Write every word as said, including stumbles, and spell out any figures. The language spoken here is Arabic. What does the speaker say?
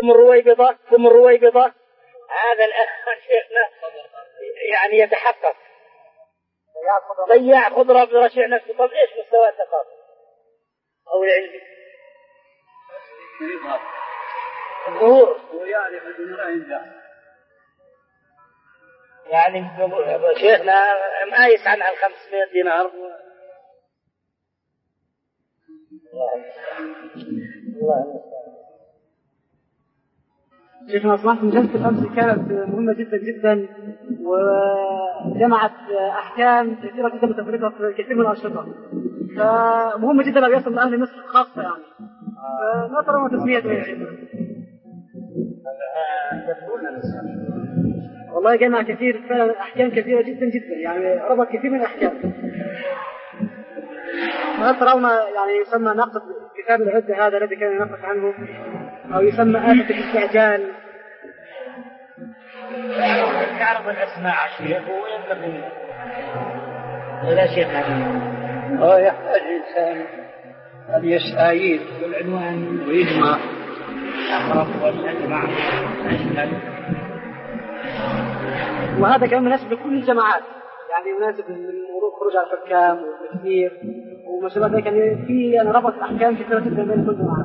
ثم الرويبضة ثم الرويبضة. هذا الأخ شيخنا يعني يتحقق ضياع خضرة برشع نفسه. طب إيش مستوى الثقافة أو العلم؟ الظهور ويعرف الأمور عنده. يعني شيخنا ما يسعى عن خمسمائة دينار. الله شيخنا أصلاً جلسة الأمس كانت مهمة جدا جدا وجمعت أحكام كثيرة جدا متفرقة في كثير من الأنشطة، فمهمة جدا أن يصل لأهل مصر خاصة يعني. ما ترى ما تسميته يا شيخنا؟ والله جمع كثير فعلا أحكام كثيرة جدا جدا يعني ربط كثير من الأحكام. وهل ترون يعني يسمى نقد كتاب العدة هذا الذي كان ينقش عنه، أو يسمى آفة الاستعجال؟ تعرف الأسماء الشيخ وينبغي إلى شيخ هذا. هو يحتاج إنسان أن يستعيد بالعنوان ويجمع أقرب والأجمع أشمل. وهذا كان مناسب لكل الجماعات، يعني مناسب للخروج على الحكام والتكفير وما شابه ذلك. يعني في يعني ربط أحكام كثيرة جدا بين كل جماعة.